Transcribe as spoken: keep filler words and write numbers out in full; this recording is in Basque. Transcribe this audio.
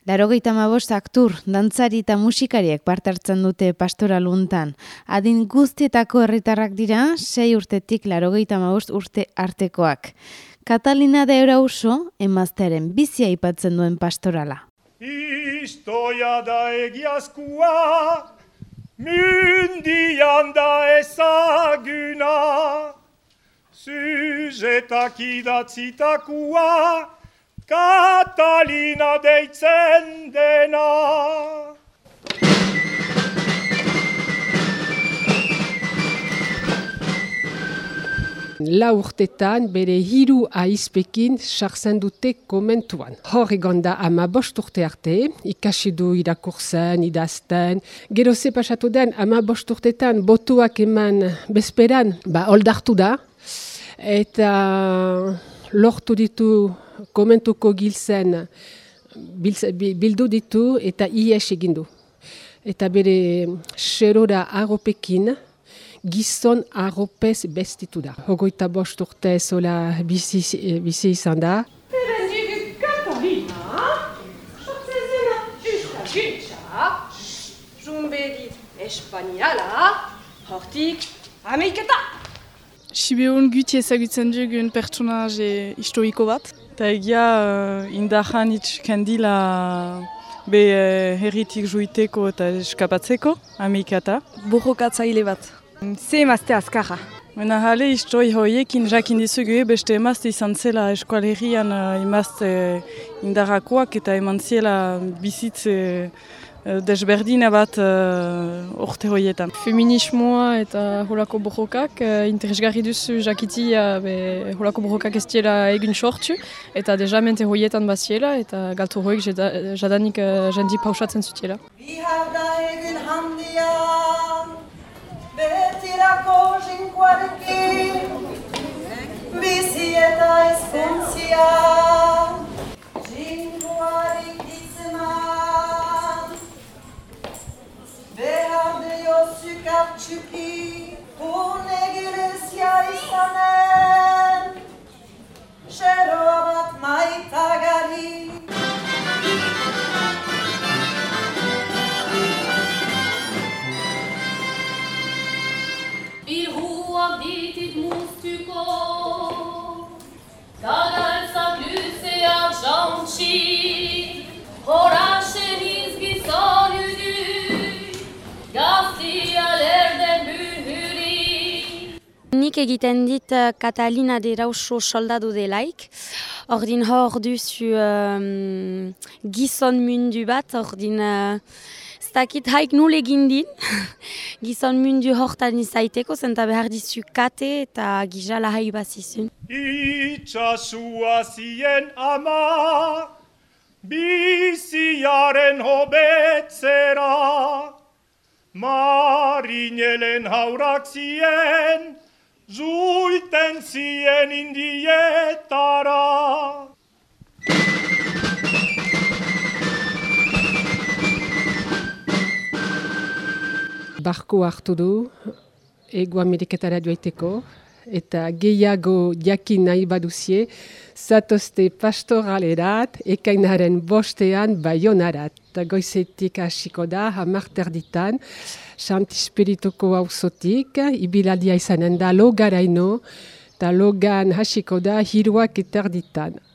Laurogeita hamabost aktur, dantzari eta musikariek parte hartzen dute pastoral hontan. Adin guztietako herritarrak dira, sei urtetik laurogeita hamabost urte artekoak. Catalina de Erauso, emaztearen bizia aipatzen duen pastorala. Historia da egiazkoa, mundian da ezaguna, sujetak idatzitakoa, Catalina deitzen dena. Lau urtetan bere hiru aizpekin sartzen dute komentuan. Hor egon da ama bost urte arte, ikasi du irakurtzen, idazten. Gero ze pasatu den ama bost urtetan botuak eman bezperan, ba oldartu da. Eta lortu ditu komentuko giltzen bildu ditu eta ies egin du. Eta bere xerora arropekin gizon arropez bestitu da. Hogeita bost urte zola bizi, bizi izan da. Berendik Catalina, sortzezena usta gintza, zumbedi espaniala, hortik Ameriketa. Sibeon guti ezagutzen dugun pertsonage historiko bat. Eta egia uh, indahan itxkandila be uh, herritik juiteko eta eskapatzeko, Ameriketa. Borrokatzaile bat. Ze emazte azkarra. Baina jale histoi hoiekin jakin dizugu beste emazte izan zela eskualerian uh, emazte indarrakoak eta eman ziela bizitze uh, desberdina bat uh, urte hoietan. Feminismoa eta holako borrokak uh, interesgarri duzu jakitia be, holako borrokak ez diela egin sortu eta dejamente hoietan baziela eta galtu hoik jadanik uh, jendi pausatzen zutiela. Biharda egin handia betirako jinkoarekin, bizi eta ezkontzia, jinkoarik ditzeman, behar deio zukar txuki, unegirezia izanen, xeroa bat maitagari. Ditit mustuko, dagaltzak luzeak jantxi, horasen izgizan udu, gaztia lerden buhuri. Nik egiten dit uh, Catalina de Erauso soldadu delaik. Ordin hor duzu um, gizon mundu bat, ordin uh, Zdakit haik nul egin din, gizon mundu hortan izaiteko, zenta behar dizu kate eta gizala haik bazizun. Itxasua zien ama, biziaren hobetzera, marinelen haurak zien, zuiten zien indietara. Barko hartu du, Ego Ameriketara joaiteko, eta gehiago jakin nahi baduzie, zatozte pastoralerat, ekainaren bostean Baionarat. Goizetik hasiko da, hamarter ditan, Sant Espirituko auzotik, ibilaldia izanen da logaraino, eta logan hasiko da hiruak eterditan.